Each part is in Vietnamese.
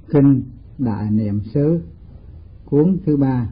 Kinh Đại Niệm xứ cuốn thứ 3.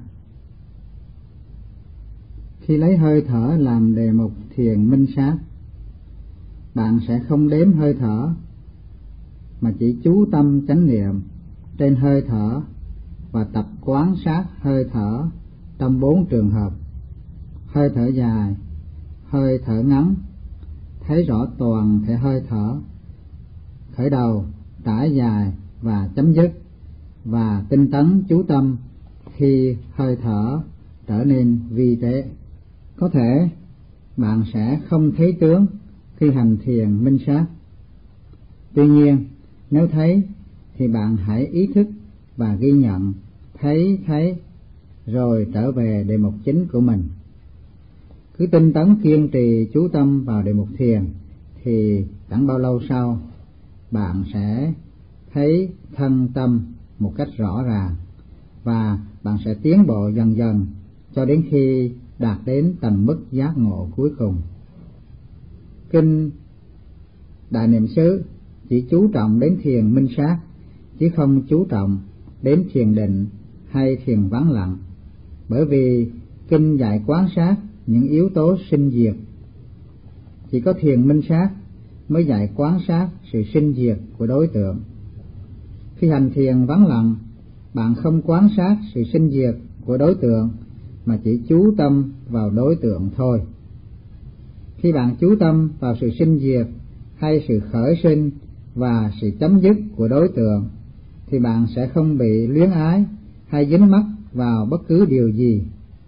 Khi lấy hơi thở làm đề mục thiền minh sát, bạn sẽ không đếm hơi thở mà chỉ chú tâm chánh niệm trên hơi thở và tập quan sát hơi thở trong 4 trường hợp: hơi thở dài, hơi thở ngắn, thấy rõ toàn thể hơi thở, khởi đầu, trải dài và chấm dứt, và tinh tấn chú tâm khi hơi thở trở nên vi tế. Có thể bạn sẽ không thấy tướng khi hành thiền minh sát. Tuy nhiên, nếu thấy thì bạn hãy ý thức và ghi nhận thấy rồi trở về đề mục chính của mình. Cứ tinh tấn kiên trì chú tâm vào đề mục thiền thì chẳng bao lâu sau bạn sẽ thấy thân tâm một cách rõ ràng, và bạn sẽ tiến bộ dần dần cho đến khi đạt đến tầng mức giác ngộ cuối cùng. Kinh Đại Niệm xứ chỉ chú trọng đến thiền minh sát, chứ không chú trọng đến thiền định hay thiền vắng lặng, bởi vì kinh dạy quan sát những yếu tố sinh diệt. Chỉ có thiền minh sát mới dạy quan sát sự sinh diệt của đối tượng. Khi hành thiền vắng lặng, bạn không quan sát sự sinh diệt của đối tượng mà chỉ chú tâm vào đối tượng thôi. Khi bạn chú tâm vào sự sinh diệt hay sự khởi sinh và sự chấm dứt của đối tượng thì bạn sẽ không bị luyến ái hay dính mắc vào bất cứ điều gì.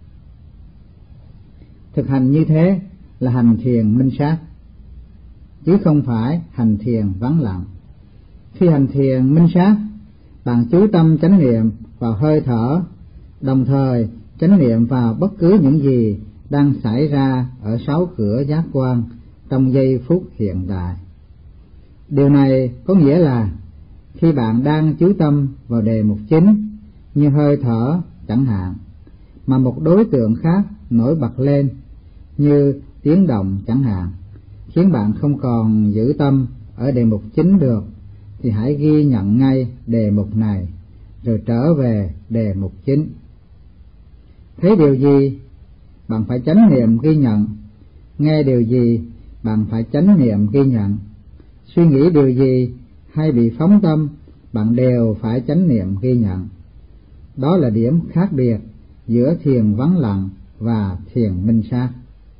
Thực hành như thế là hành thiền minh sát, chứ không phải hành thiền vắng lặng. Khi hành thiền minh sát, bạn chú tâm chánh niệm vào hơi thở, đồng thời chánh niệm vào bất cứ những gì đang xảy ra ở 6 cửa giác quan trong giây phút hiện tại. Điều này có nghĩa là khi bạn đang chú tâm vào đề mục chính như hơi thở chẳng hạn, mà một đối tượng khác nổi bật lên như tiếng động chẳng hạn, khiến bạn không còn giữ tâm ở đề mục chính được, thì hãy ghi nhận ngay đề mục này rồi trở về đề mục chính. Thấy điều gì, bạn phải chánh niệm ghi nhận. Nghe điều gì, bạn phải chánh niệm ghi nhận. Suy nghĩ điều gì hay bị phóng tâm, bạn đều phải chánh niệm ghi nhận. Đó là điểm khác biệt giữa thiền vắng lặng và thiền minh sát.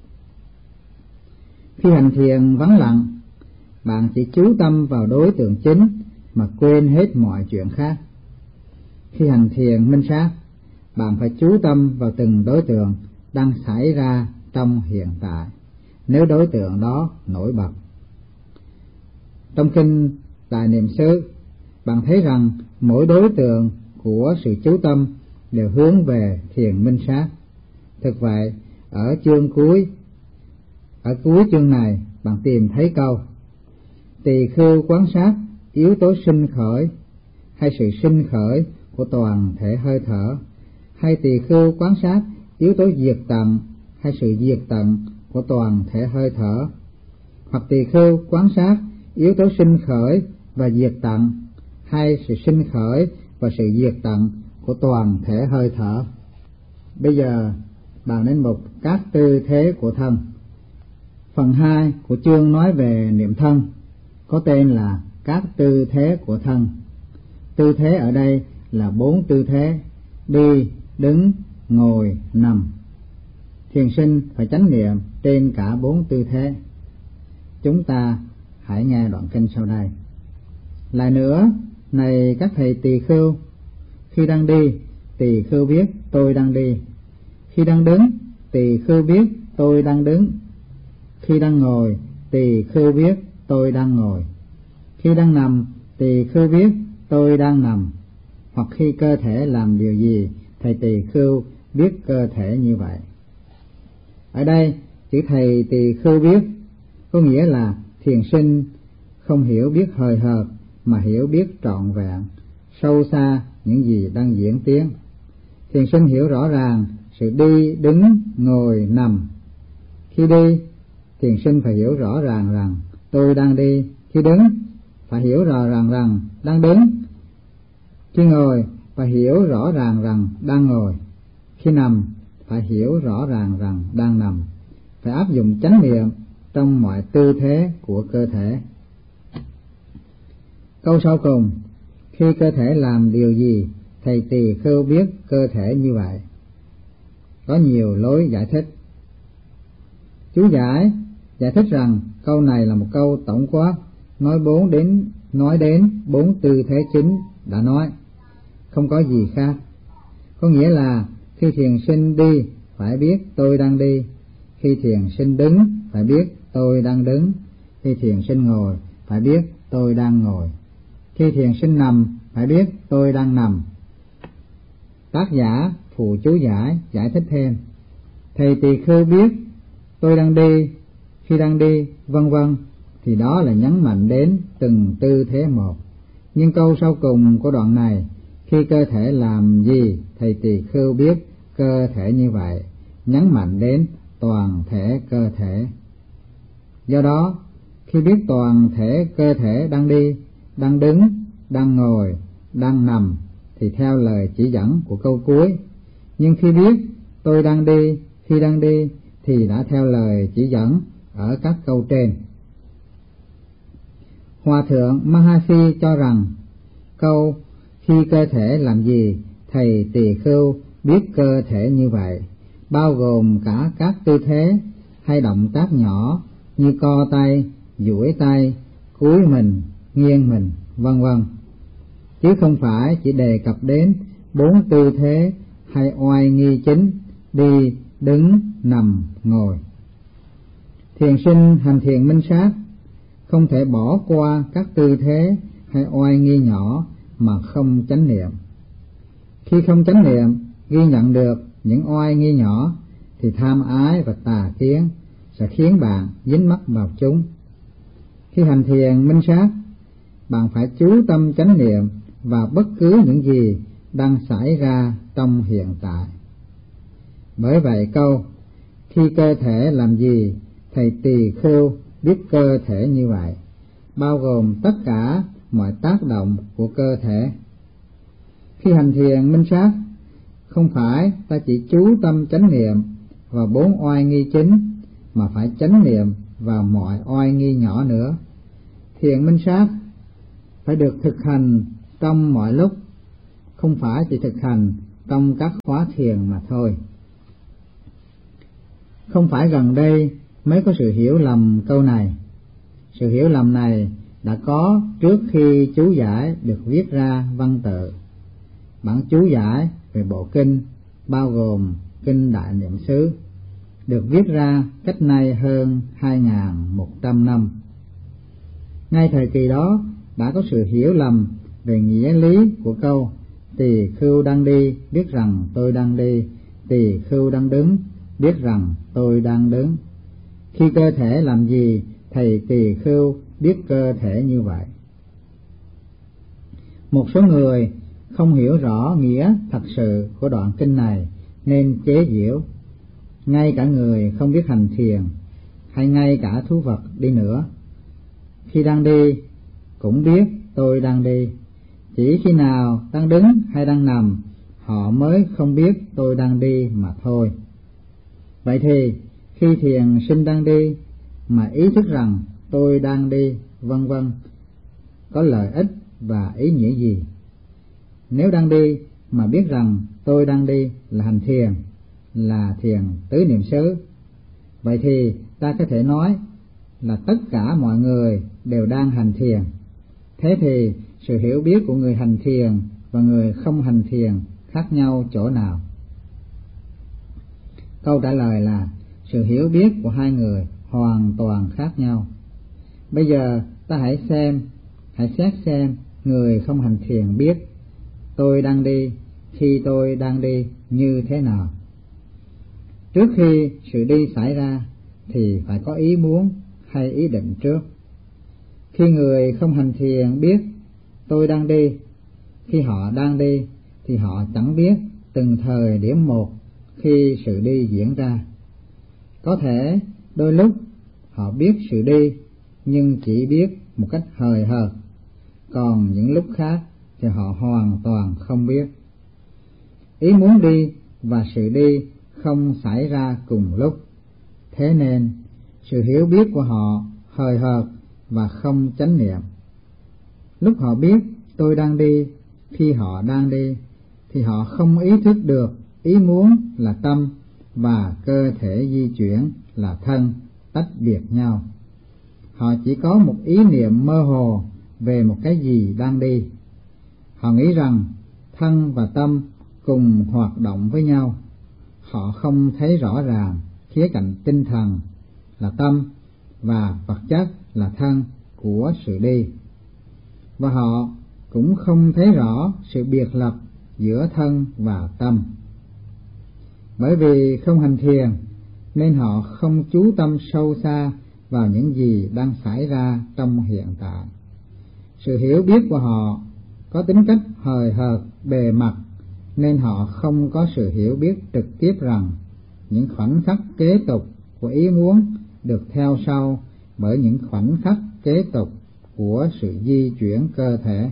Khi hành thiền vắng lặng, bạn chỉ chú tâm vào đối tượng chính mà quên hết mọi chuyện khác. Khi hành thiền minh sát, bạn phải chú tâm vào từng đối tượng đang xảy ra trong hiện tại, nếu đối tượng đó nổi bật. Trong kinh Đại Niệm xứ, bạn thấy rằng mỗi đối tượng của sự chú tâm đều hướng về thiền minh sát. Thực vậy, ở cuối chương này, bạn tìm thấy câu: tỳ khưu quan sát yếu tố sinh khởi hay sự sinh khởi của toàn thể hơi thở, hay tỳ khưu quan sát yếu tố diệt tận hay sự diệt tận của toàn thể hơi thở, hoặc tỳ khưu quan sát yếu tố sinh khởi và diệt tận hay sự sinh khởi và sự diệt tận của toàn thể hơi thở. Bây giờ bạn đến mục các tư thế của thân. Phần 2 của chương nói về niệm thân, có tên là các tư thế của thân. Tư thế ở đây là 4 tư thế: đi, đứng, ngồi, nằm. Thiền sinh phải chánh niệm trên cả 4 tư thế. Chúng ta hãy nghe đoạn kinh sau đây. Lại nữa, này các thầy tỳ khưu, khi đang đi, tỳ khưu biết tôi đang đi. Khi đang đứng, tỳ khưu biết tôi đang đứng. Khi đang ngồi, tỳ khưu biết tôi đang ngồi. Khi đang nằm, tỳ khưu biết tôi đang nằm. Hoặc khi cơ thể làm điều gì, thầy tỳ khưu biết cơ thể như vậy. Ở đây, chữ thầy tỳ khưu biết có nghĩa là thiền sinh không hiểu biết hời hợt mà hiểu biết trọn vẹn, sâu xa những gì đang diễn tiến. Thiền sinh hiểu rõ ràng sự đi, đứng, ngồi, nằm. Khi đi, thiền sinh phải hiểu rõ ràng rằng tôi đang đi. Khi đứng, phải hiểu rõ ràng rằng đang đứng. Khi ngồi phải hiểu rõ ràng rằng đang ngồi, khi nằm phải hiểu rõ ràng rằng đang nằm, phải áp dụng chánh niệm trong mọi tư thế của cơ thể. Câu sau cùng, khi cơ thể làm điều gì, thầy tỳ khưu biết cơ thể như vậy. Có nhiều lối giải thích. Chú giải thích rằng câu này là một câu tổng quát, nói đến 4 tư thế chính đã nói, không có gì khác. Có nghĩa là khi thiền sinh đi phải biết tôi đang đi, khi thiền sinh đứng phải biết tôi đang đứng, khi thiền sinh ngồi phải biết tôi đang ngồi, khi thiền sinh nằm phải biết tôi đang nằm. Tác giả phụ chú giải thích thêm, thầy tỳ khưu biết tôi đang đi, khi đang đi, vân vân, thì đó là nhấn mạnh đến từng tư thế một. Nhưng câu sau cùng của đoạn này, khi cơ thể làm gì, thầy tỳ khưu biết cơ thể như vậy, nhấn mạnh đến toàn thể cơ thể. Do đó, khi biết toàn thể cơ thể đang đi, đang đứng, đang ngồi, đang nằm, thì theo lời chỉ dẫn của câu cuối. Nhưng khi biết tôi đang đi, khi đang đi, thì đã theo lời chỉ dẫn ở các câu trên. Hòa thượng Mahasi cho rằng câu khi cơ thể làm gì, thầy tỳ khưu biết cơ thể như vậy, bao gồm cả các tư thế hay động tác nhỏ như co tay, duỗi tay, cúi mình, nghiêng mình, vân vân, chứ không phải chỉ đề cập đến 4 tư thế hay oai nghi chính, đi, đứng, nằm, ngồi. Thiền sinh hành thiền minh sát không thể bỏ qua các tư thế hay oai nghi nhỏ mà không chánh niệm. Khi không chánh niệm, ghi nhận được những oai nghi nhỏ thì tham ái và tà kiến sẽ khiến bạn dính mắc vào chúng. Khi hành thiền minh sát, bạn phải chú tâm chánh niệm vào bất cứ những gì đang xảy ra trong hiện tại. Bởi vậy câu khi cơ thể làm gì, thầy tỳ khưu biết cơ thể như vậy, bao gồm tất cả mọi tác động của cơ thể. Khi hành thiền minh sát, không phải ta chỉ chú tâm chánh niệm vào 4 oai nghi chính, mà phải chánh niệm vào mọi oai nghi nhỏ nữa. Thiền minh sát phải được thực hành trong mọi lúc, không phải chỉ thực hành trong các khóa thiền mà thôi. Không phải gần đây mới có sự hiểu lầm câu này. Sự hiểu lầm này đã có trước khi chú giải được viết ra văn tự. Bản chú giải về bộ kinh bao gồm kinh Đại Niệm xứ, được viết ra cách nay hơn 2.100 năm. Ngay thời kỳ đó đã có sự hiểu lầm về nghĩa lý của câu tỳ khưu đang đi biết rằng tôi đang đi, tỳ khưu đang đứng biết rằng tôi đang đứng. Khi cơ thể làm gì, thầy tỳ khưu biết cơ thể như vậy. Một số người không hiểu rõ nghĩa thật sự của đoạn kinh này nên chế giễu. Ngay cả người không biết hành thiền, hay ngay cả thú vật đi nữa, khi đang đi cũng biết tôi đang đi. Chỉ khi nào đang đứng hay đang nằm, họ mới không biết tôi đang đi mà thôi. Vậy thì khi thiền sinh đang đi mà ý thức rằng tôi đang đi, vân vân, có lợi ích và ý nghĩa gì? Nếu đang đi mà biết rằng tôi đang đi là hành thiền, là thiền tứ niệm xứ, vậy thì ta có thể nói là tất cả mọi người đều đang hành thiền. Thế thì sự hiểu biết của người hành thiền và người không hành thiền khác nhau chỗ nào? Câu trả lời là sự hiểu biết của hai người hoàn toàn khác nhau. Bây giờ ta hãy xét xem người không hành thiền biết tôi đang đi, khi tôi đang đi như thế nào. Trước khi sự đi xảy ra thì phải có ý muốn hay ý định trước. Khi người không hành thiền biết tôi đang đi, khi họ đang đi thì họ chẳng biết từng thời điểm một khi sự đi diễn ra. Có thể đôi lúc họ biết sự đi nhưng chỉ biết một cách hời hợt, còn những lúc khác thì họ hoàn toàn không biết. Ý muốn đi và sự đi không xảy ra cùng lúc, thế nên sự hiểu biết của họ hời hợt và không chánh niệm. Lúc họ biết tôi đang đi, khi họ đang đi, thì họ không ý thức được ý muốn là tâm và cơ thể di chuyển là thân tách biệt nhau. Họ chỉ có một ý niệm mơ hồ về một cái gì đang đi. Họ nghĩ rằng thân và tâm cùng hoạt động với nhau. Họ không thấy rõ ràng khía cạnh tinh thần là tâm và vật chất là thân của sự đi. Và họ cũng không thấy rõ sự biệt lập giữa thân và tâm. Bởi vì không hành thiền nên họ không chú tâm sâu xa vào những gì đang xảy ra trong hiện tại. Sự hiểu biết của họ có tính cách hời hợt bề mặt nên họ không có sự hiểu biết trực tiếp rằng những khoảnh khắc kế tục của ý muốn được theo sau bởi những khoảnh khắc kế tục của sự di chuyển cơ thể.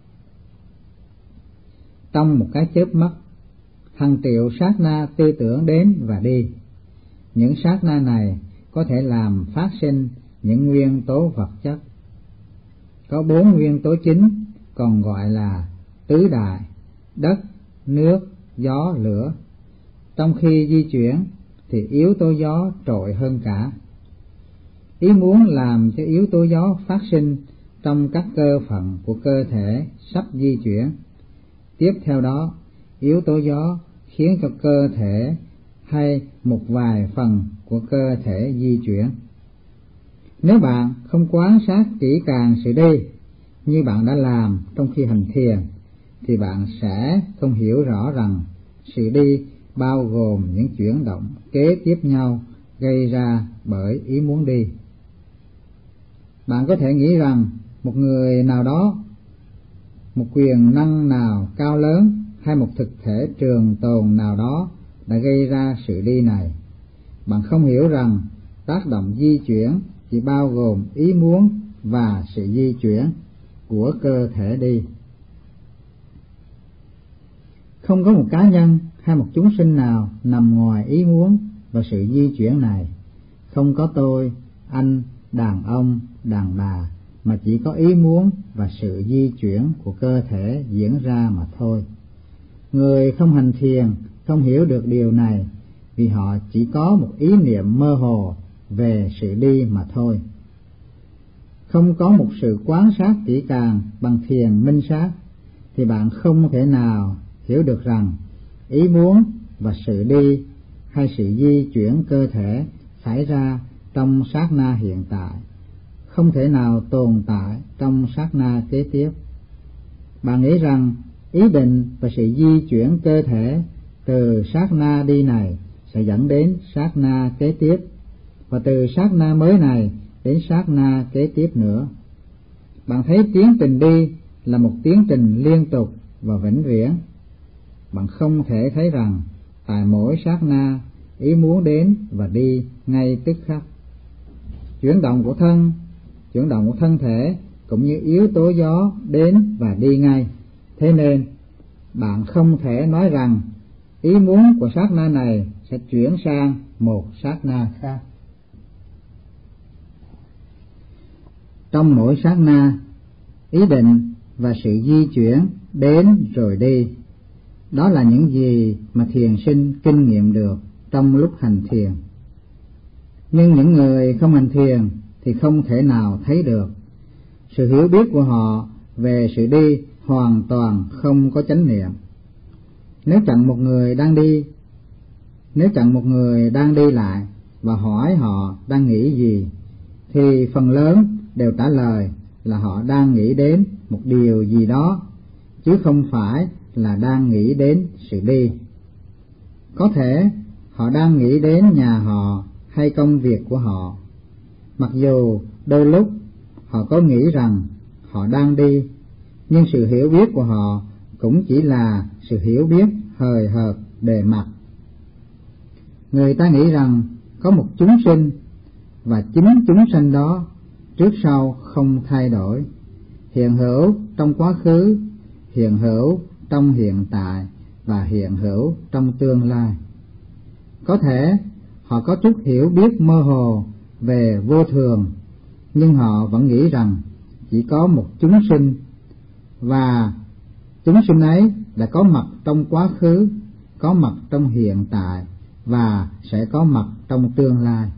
Trong một cái chớp mắt, hàng triệu sát na tư tưởng đến và đi. Những sát na này có thể làm phát sinh những nguyên tố vật chất. Có 4 nguyên tố chính, còn gọi là tứ đại: đất, nước, gió, lửa. Trong khi di chuyển thì yếu tố gió trội hơn cả. Ý muốn làm cho yếu tố gió phát sinh trong các cơ phận của cơ thể sắp di chuyển. Tiếp theo đó, yếu tố gió khiến cho cơ thể hay một vài phần của cơ thể di chuyển. Nếu bạn không quan sát kỹ càng sự đi như bạn đã làm trong khi hành thiền, thì bạn sẽ không hiểu rõ rằng sự đi bao gồm những chuyển động kế tiếp nhau gây ra bởi ý muốn đi. Bạn có thể nghĩ rằng một người nào đó, một quyền năng nào cao lớn hay một thực thể trường tồn nào đó đã gây ra sự đi này. Bạn không hiểu rằng tác động di chuyển chỉ bao gồm ý muốn và sự di chuyển của cơ thể đi. Không có một cá nhân hay một chúng sinh nào nằm ngoài ý muốn và sự di chuyển này. Không có tôi, anh, đàn ông, đàn bà, mà chỉ có ý muốn và sự di chuyển của cơ thể diễn ra mà thôi. Người không hành thiền không hiểu được điều này vì họ chỉ có một ý niệm mơ hồ về sự đi mà thôi. Không có một sự quan sát kỹ càng bằng thiền minh sát thì bạn không thể nào hiểu được rằng ý muốn và sự đi hay sự di chuyển cơ thể xảy ra trong sát na hiện tại, không thể nào tồn tại trong sát na kế tiếp. Bạn nghĩ rằng ý định và sự di chuyển cơ thể từ sát na đi này sẽ dẫn đến sát na kế tiếp, và từ sát na mới này đến sát na kế tiếp nữa. Bạn thấy tiến trình đi là một tiến trình liên tục và vĩnh viễn. Bạn không thể thấy rằng tại mỗi sát na ý muốn đến và đi ngay tức khắc. Chuyển động của thân thể cũng như yếu tố gió đến và đi ngay. Thế nên bạn không thể nói rằng ý muốn của sát na này sẽ chuyển sang một sát na khác. Trong mỗi sát na, ý định và sự di chuyển đến rồi đi. Đó là những gì mà thiền sinh kinh nghiệm được trong lúc hành thiền. Nhưng những người không hành thiền thì không thể nào thấy được. Sự hiểu biết của họ về sự đi hoàn toàn không có chánh niệm. Nếu chặn một người đang đi lại và hỏi họ đang nghĩ gì, thì phần lớn đều trả lời là họ đang nghĩ đến một điều gì đó, chứ không phải là đang nghĩ đến sự đi. Có thể họ đang nghĩ đến nhà họ hay công việc của họ, mặc dù đôi lúc họ có nghĩ rằng họ đang đi, nhưng sự hiểu biết của họ cũng chỉ là sự hiểu biết hời hợt bề mặt. Người ta nghĩ rằng có một chúng sinh, và chính chúng sinh đó trước sau không thay đổi, hiện hữu trong quá khứ, hiện hữu trong hiện tại và hiện hữu trong tương lai. Có thể họ có chút hiểu biết mơ hồ về vô thường, nhưng họ vẫn nghĩ rằng chỉ có một chúng sinh, và chúng sinh ấy đã có mặt trong quá khứ, có mặt trong hiện tại và sẽ có mặt trong tương lai.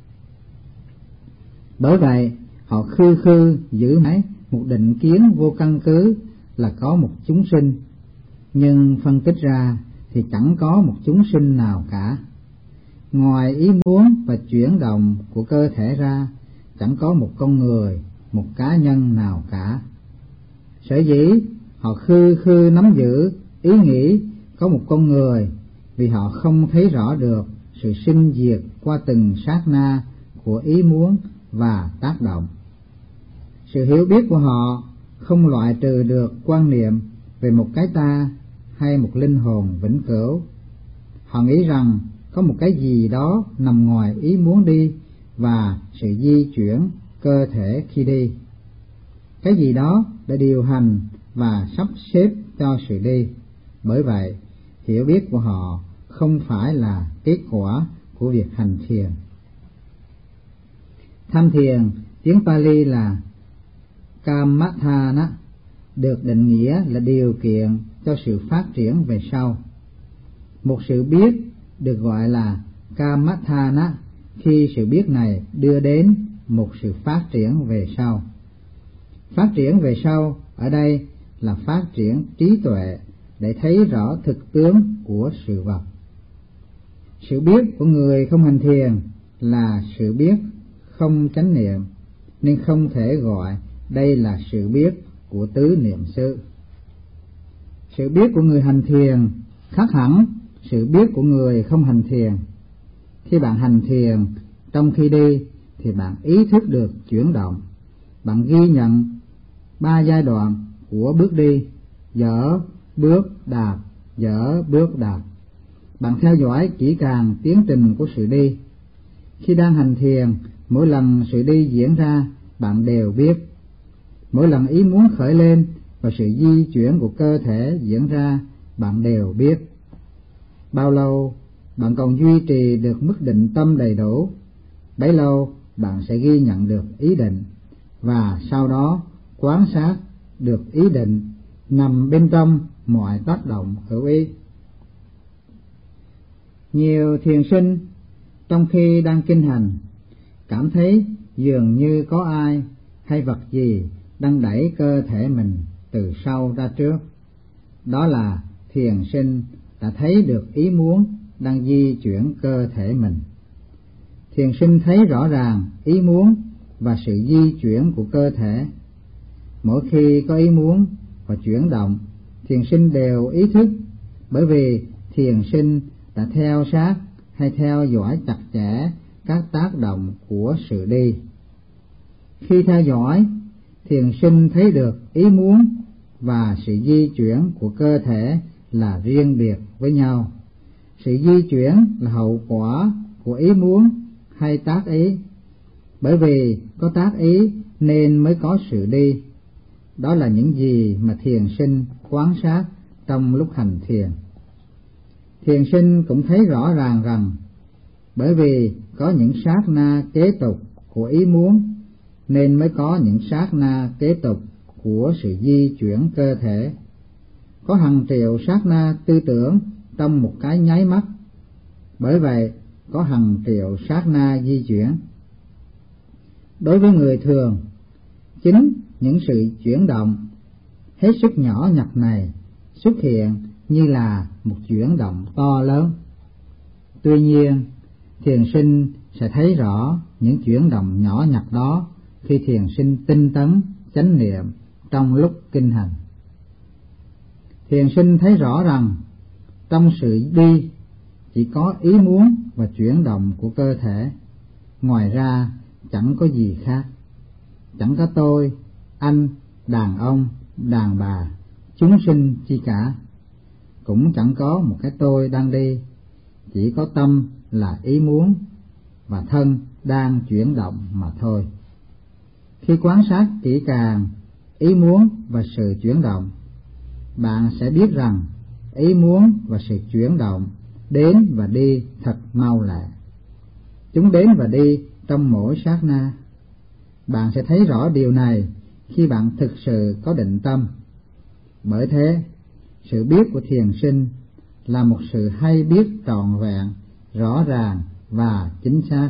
Bởi vậy, họ khư khư giữ mãi một định kiến vô căn cứ là có một chúng sinh, nhưng phân tích ra thì chẳng có một chúng sinh nào cả. Ngoài ý muốn và chuyển động của cơ thể ra, chẳng có một con người, một cá nhân nào cả. Sở dĩ họ khư khư nắm giữ ý nghĩ có một con người, vì họ không thấy rõ được sự sinh diệt qua từng sát na của ý muốn và tác động. Sự hiểu biết của họ không loại trừ được quan niệm về một cái ta hay một linh hồn vĩnh cửu. Họ nghĩ rằng có một cái gì đó nằm ngoài ý muốn đi và sự di chuyển cơ thể khi đi. Cái gì đó đã điều hành và sắp xếp cho sự đi. Bởi vậy, hiểu biết của họ không phải là kết quả của việc hành thiền. Tham thiền, tiếng Pali là Kammatthana, được định nghĩa là điều kiện cho sự phát triển về sau. Một sự biết được gọi là Kammatthana khi sự biết này đưa đến một sự phát triển về sau. Phát triển về sau ở đây là phát triển trí tuệ để thấy rõ thực tướng của sự vật. Sự biết của người không hành thiền là sự biết không chánh niệm, nên không thể gọi đây là sự biết của tứ niệm xứ. Sự biết của người hành thiền khác hẳn sự biết của người không hành thiền. Khi bạn hành thiền, trong khi đi thì bạn ý thức được chuyển động. Bạn ghi nhận 3 giai đoạn của bước đi: dở, bước, đạp, dở, bước, đạp. Bạn theo dõi kỹ càng tiến trình của sự đi. Khi đang hành thiền, mỗi lần sự đi diễn ra, bạn đều biết. Mỗi lần ý muốn khởi lên và sự di chuyển của cơ thể diễn ra, bạn đều biết. Bao lâu bạn còn duy trì được mức định tâm đầy đủ, bấy lâu bạn sẽ ghi nhận được ý định, và sau đó quan sát được ý định nằm bên trong mọi tác động hữu ý. Nhiều thiền sinh trong khi đang kinh hành cảm thấy dường như có ai hay vật gì đang đẩy cơ thể mình từ sau ra trước. Đó là thiền sinh đã thấy được ý muốn đang di chuyển cơ thể mình. Thiền sinh thấy rõ ràng ý muốn và sự di chuyển của cơ thể. Mỗi khi có ý muốn và chuyển động, thiền sinh đều ý thức, bởi vì thiền sinh đã theo sát hay theo dõi chặt chẽ các tác động của sự đi. Khi theo dõi, thiền sinh thấy được ý muốn và sự di chuyển của cơ thể là riêng biệt với nhau. Sự di chuyển là hậu quả của ý muốn hay tác ý. Bởi vì có tác ý nên mới có sự đi. Đó là những gì mà thiền sinh quan sát trong lúc hành thiền. Thiền sinh cũng thấy rõ ràng rằng bởi vì có những sát na kế tục của ý muốn nên mới có những sát na kế tục của sự di chuyển cơ thể. Có hàng triệu sát na tư tưởng trong một cái nháy mắt, bởi vậy có hàng triệu sát na di chuyển. Đối với người thường, chính những sự chuyển động hết sức nhỏ nhặt này xuất hiện như là một chuyển động to lớn. Tuy nhiên, thiền sinh sẽ thấy rõ những chuyển động nhỏ nhặt đó khi thiền sinh tinh tấn chánh niệm trong lúc kinh hành. Thiền sinh thấy rõ rằng trong sự đi chỉ có ý muốn và chuyển động của cơ thể, ngoài ra chẳng có gì khác. Chẳng có tôi, anh, đàn ông, đàn bà, chúng sinh chi cả. Cũng chẳng có một cái tôi đang đi, chỉ có tâm là ý muốn và thân đang chuyển động mà thôi. Khi quan sát kỹ càng ý muốn và sự chuyển động, bạn sẽ biết rằng ý muốn và sự chuyển động đến và đi thật mau lẹ. Chúng đến và đi trong mỗi sát na. Bạn sẽ thấy rõ điều này khi bạn thực sự có định tâm. Bởi thế, sự biết của thiền sinh là một sự hay biết trọn vẹn, rõ ràng và chính xác.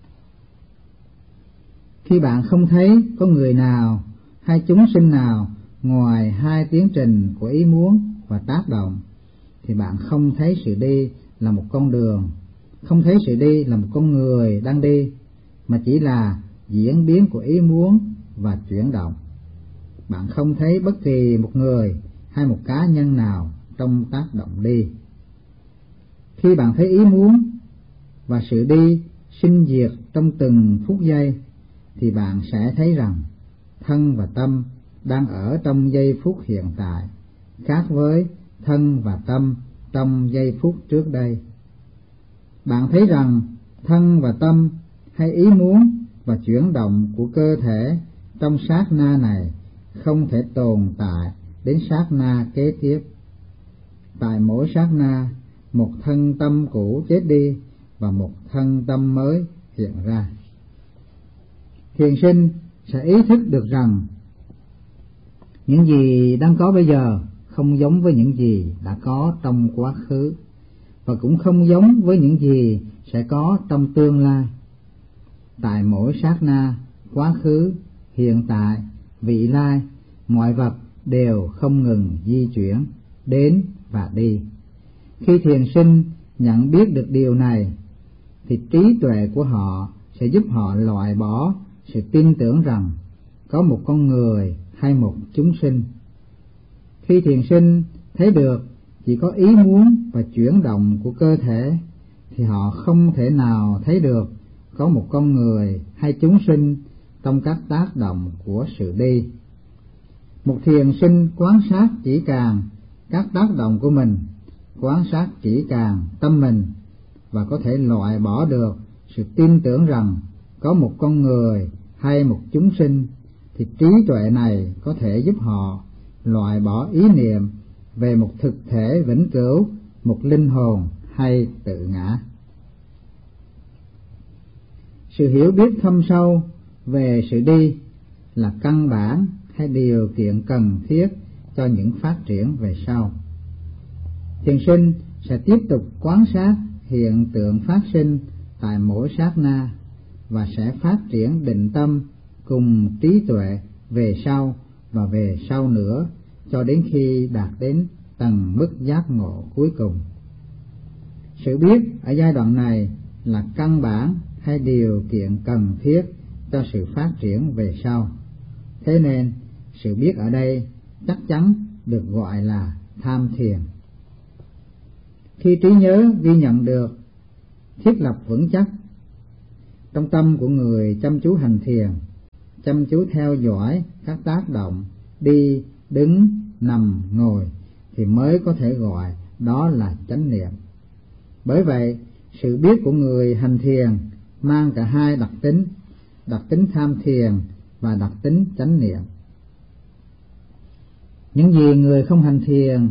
Khi bạn không thấy có người nào hay chúng sinh nào ngoài hai tiến trình của ý muốn và tác động, thì bạn không thấy sự đi là một con đường, không thấy sự đi là một con người đang đi, mà chỉ là diễn biến của ý muốn và chuyển động. Bạn không thấy bất kỳ một người hay một cá nhân nào trong tác động đi. Khi bạn thấy ý muốn và sự đi sinh diệt trong từng phút giây, thì bạn sẽ thấy rằng thân và tâm đang ở trong giây phút hiện tại, khác với thân và tâm trong giây phút trước đây. Bạn thấy rằng thân và tâm hay ý muốn và chuyển động của cơ thể trong sát na này không thể tồn tại đến sát na kế tiếp. Tại mỗi sát na, một thân tâm cũ chết đi và một thân tâm mới hiện ra. Thiền sinh sẽ ý thức được rằng những gì đang có bây giờ không giống với những gì đã có trong quá khứ, và cũng không giống với những gì sẽ có trong tương lai. Tại mỗi sát na, quá khứ, hiện tại, vị lai, mọi vật đều không ngừng di chuyển, đến và đi. Khi thiền sinh nhận biết được điều này, thì trí tuệ của họ sẽ giúp họ loại bỏ sự tin tưởng rằng có một con người hay một chúng sinh. Khi thiền sinh thấy được chỉ có ý muốn và chuyển động của cơ thể, thì họ không thể nào thấy được có một con người hay chúng sinh trong các tác động của sự đi. Một thiền sinh quan sát kỹ càng các tác động của mình, quan sát kỹ càng tâm mình, và có thể loại bỏ được sự tin tưởng rằng có một con người hay một chúng sinh, thì trí tuệ này có thể giúp họ loại bỏ ý niệm về một thực thể vĩnh cửu, một linh hồn hay tự ngã. Sự hiểu biết thâm sâu về sự đi là căn bản hay điều kiện cần thiết cho những phát triển về sau. Thiền sinh sẽ tiếp tục quan sát hiện tượng phát sinh tại mỗi sát na, và sẽ phát triển định tâm cùng trí tuệ về sau và về sau nữa, cho đến khi đạt đến tầng mức giác ngộ cuối cùng. Sự biết ở giai đoạn này là căn bản hay điều kiện cần thiết cho sự phát triển về sau. Thế nên, sự biết ở đây chắc chắn được gọi là tham thiền. Khi trí nhớ ghi nhận được, thiết lập vững chắc trong tâm của người chăm chú hành thiền, chăm chú theo dõi các tác động đi, đứng, nằm, ngồi, thì mới có thể gọi đó là chánh niệm. Bởi vậy, sự biết của người hành thiền mang cả hai đặc tính tham thiền và đặc tính chánh niệm. Những gì người không hành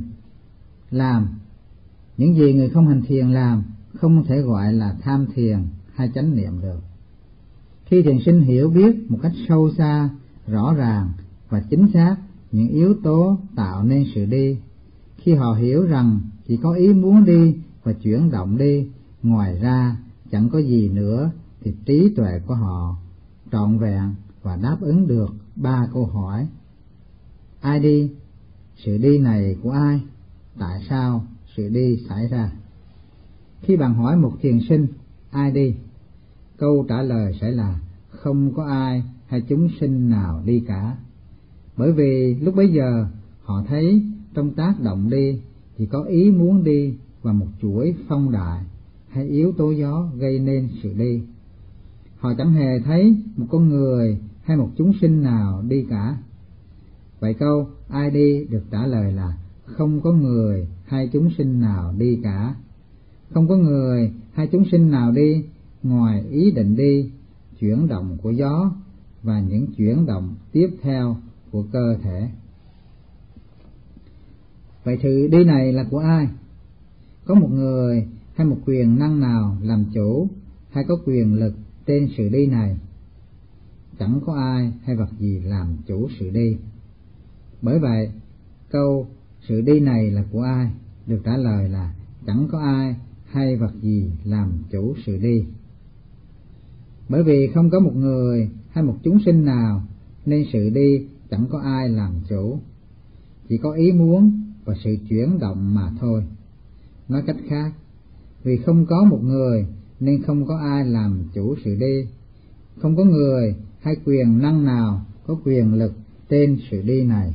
thiền làm không thể gọi là tham thiền hay chánh niệm được. Khi thiền sinh hiểu biết một cách sâu xa, rõ ràng và chính xác những yếu tố tạo nên sự đi, khi họ hiểu rằng chỉ có ý muốn đi và chuyển động đi, ngoài ra chẳng có gì nữa, thì trí tuệ của họ trọn vẹn và đáp ứng được 3 câu hỏi: ai đi? Sự đi này của ai? Tại sao sự đi xảy ra? Khi bạn hỏi một thiền sinh ai đi, câu trả lời sẽ là không có ai hay chúng sinh nào đi cả. Bởi vì lúc bấy giờ họ thấy trong tác động đi chỉ có ý muốn đi và một chuỗi phong đại hay yếu tố gió gây nên sự đi. Họ chẳng hề thấy một con người hay một chúng sinh nào đi cả. Vậy câu ai đi được trả lời là không có người hay chúng sinh nào đi cả. Không có người hay chúng sinh nào đi ngoài ý định đi, chuyển động của gió và những chuyển động tiếp theo của cơ thể. Vậy sự đi này là của ai? Có một người hay một quyền năng nào làm chủ hay có quyền lực trên sự đi này? Chẳng có ai hay vật gì làm chủ sự đi. Bởi vậy, câu sự đi này là của ai được trả lời là chẳng có ai hay vật gì làm chủ sự đi. Bởi vì không có một người hay một chúng sinh nào nên sự đi chẳng có ai làm chủ, chỉ có ý muốn và sự chuyển động mà thôi. Nói cách khác, vì không có một người nên không có ai làm chủ sự đi, không có người hay quyền năng nào có quyền lực trên sự đi này.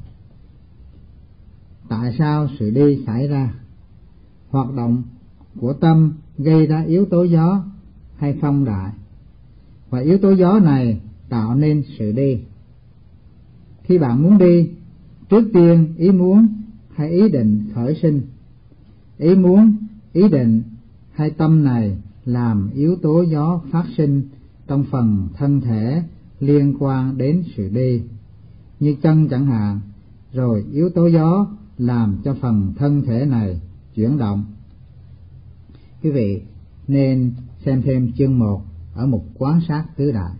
Tại sao sự đi xảy ra? Hoạt động của tâm gây ra yếu tố gió hay phong đại, và yếu tố gió này tạo nên sự đi. Khi bạn muốn đi, trước tiên ý muốn hay ý định khởi sinh. Ý muốn, ý định hay tâm này làm yếu tố gió phát sinh trong phần thân thể liên quan đến sự đi, như chân chẳng hạn, rồi yếu tố gió làm cho phần thân thể này chuyển động. Quý vị nên xem thêm chương 1 ở mục Quán sát tứ đại.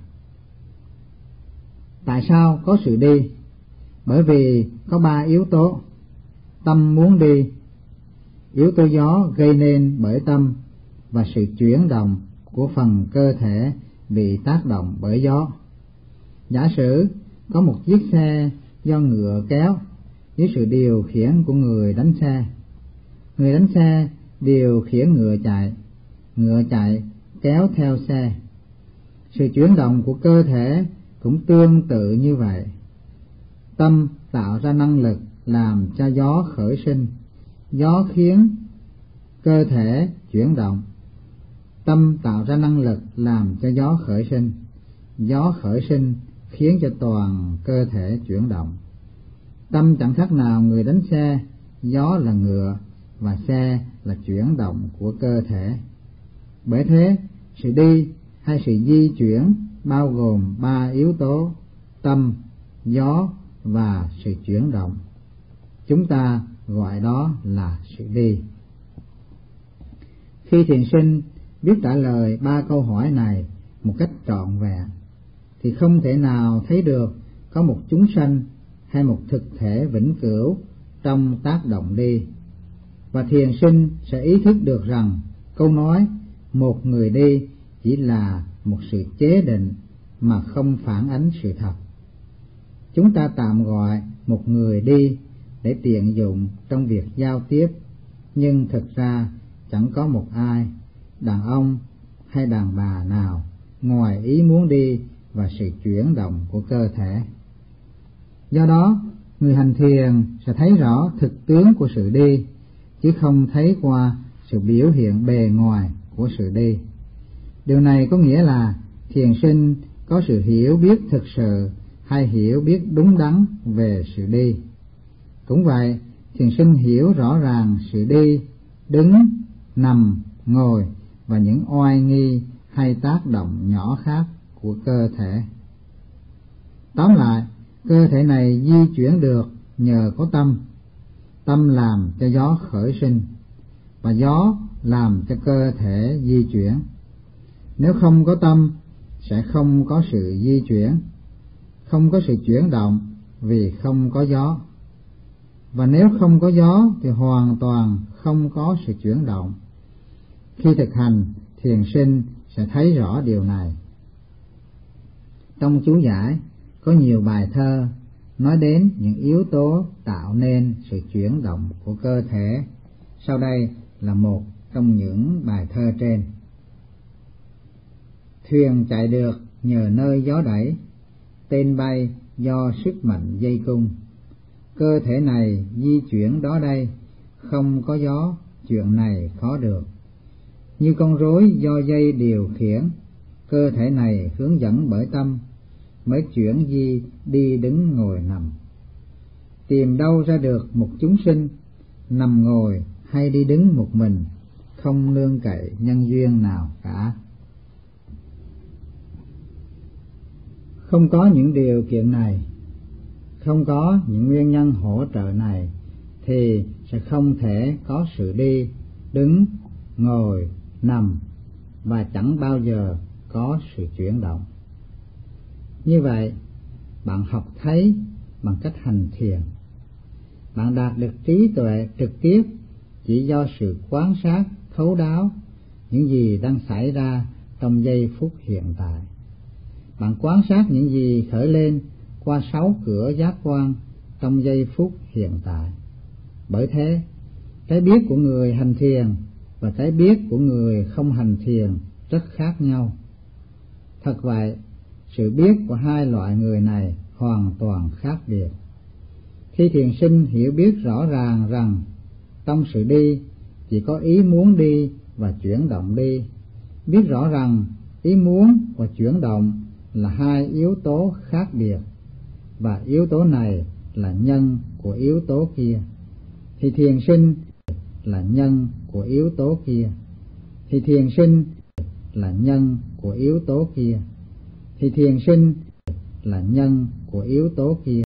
Tại sao có sự đi? Bởi vì có 3 yếu tố. Tâm muốn đi, yếu tố gió gây nên bởi tâm, và sự chuyển động của phần cơ thể bị tác động bởi gió. Giả sử có một chiếc xe do ngựa kéo dưới sự điều khiển của người đánh xe. Người đánh xe điều khiển ngựa chạy kéo theo xe. Sự chuyển động của cơ thể cũng tương tự như vậy. Tâm tạo ra năng lực làm cho gió khởi sinh, gió khiến cơ thể chuyển động. Tâm tạo ra năng lực làm cho gió khởi sinh khiến cho toàn cơ thể chuyển động. Tâm chẳng khác nào người đánh xe, gió là ngựa và xe là chuyển động của cơ thể. Bởi thế, sự đi hay sự di chuyển bao gồm 3 yếu tố: tâm, gió và sự chuyển động. Chúng ta gọi đó là sự đi. Khi thiền sinh biết trả lời 3 câu hỏi này một cách trọn vẹn, thì không thể nào thấy được có một chúng sanh hay một thực thể vĩnh cửu trong tác động đi. Và thiền sinh sẽ ý thức được rằng câu nói một người đi chỉ là một sự chế định mà không phản ánh sự thật. Chúng ta tạm gọi một người đi để tiện dụng trong việc giao tiếp, nhưng thực ra chẳng có một ai, đàn ông hay đàn bà nào, ngoài ý muốn đi và sự chuyển động của cơ thể. Do đó, người hành thiền sẽ thấy rõ thực tướng của sự đi, chứ không thấy qua sự biểu hiện bề ngoài của sự đi. Điều này có nghĩa là thiền sinh có sự hiểu biết thực sự hay hiểu biết đúng đắn về sự đi. Cũng vậy, thiền sinh hiểu rõ ràng sự đi, đứng, nằm, ngồi và những oai nghi hay tác động nhỏ khác của cơ thể. Tóm lại, cơ thể này di chuyển được nhờ có tâm. Tâm làm cho gió khởi sinh, và gió làm cho cơ thể di chuyển. Nếu không có tâm, sẽ không có sự di chuyển, không có sự chuyển động vì không có gió. Và nếu không có gió thì hoàn toàn không có sự chuyển động. Khi thực hành, thiền sinh sẽ thấy rõ điều này. Trong chú giải có nhiều bài thơ nói đến những yếu tố tạo nên sự chuyển động của cơ thể. Sau đây là một trong những bài thơ trên. Thuyền chạy được nhờ nơi gió đẩy, tên bay do sức mạnh dây cung. Cơ thể này di chuyển đó đây, không có gió, chuyện này khó được. Như con rối do dây điều khiển, cơ thể này hướng dẫn bởi tâm, mới chuyển di đi đứng ngồi nằm. Tìm đâu ra được một chúng sinh, nằm ngồi hay đi đứng một mình, không nương cậy nhân duyên nào cả. Không có những điều kiện này, không có những nguyên nhân hỗ trợ này, thì sẽ không thể có sự đi, đứng, ngồi, nằm và chẳng bao giờ có sự chuyển động. Như vậy, bạn học thấy bằng cách hành thiền. Bạn đạt được trí tuệ trực tiếp chỉ do sự quan sát thấu đáo những gì đang xảy ra trong giây phút hiện tại. Bạn quan sát những gì khởi lên qua 6 cửa giác quan trong giây phút hiện tại. Bởi thế, cái biết của người hành thiền và cái biết của người không hành thiền rất khác nhau. Thật vậy, sự biết của hai loại người này hoàn toàn khác biệt. Khi thiền sinh hiểu biết rõ ràng rằng trong sự đi chỉ có ý muốn đi và chuyển động đi, biết rõ rằng ý muốn và chuyển động là hai yếu tố khác biệt, và yếu tố này là nhân của yếu tố kia, thì thiền sinh là nhân của yếu tố kia, thì thiền sinh là nhân của yếu tố kia, thì thiền sinh là nhân của yếu tố kia.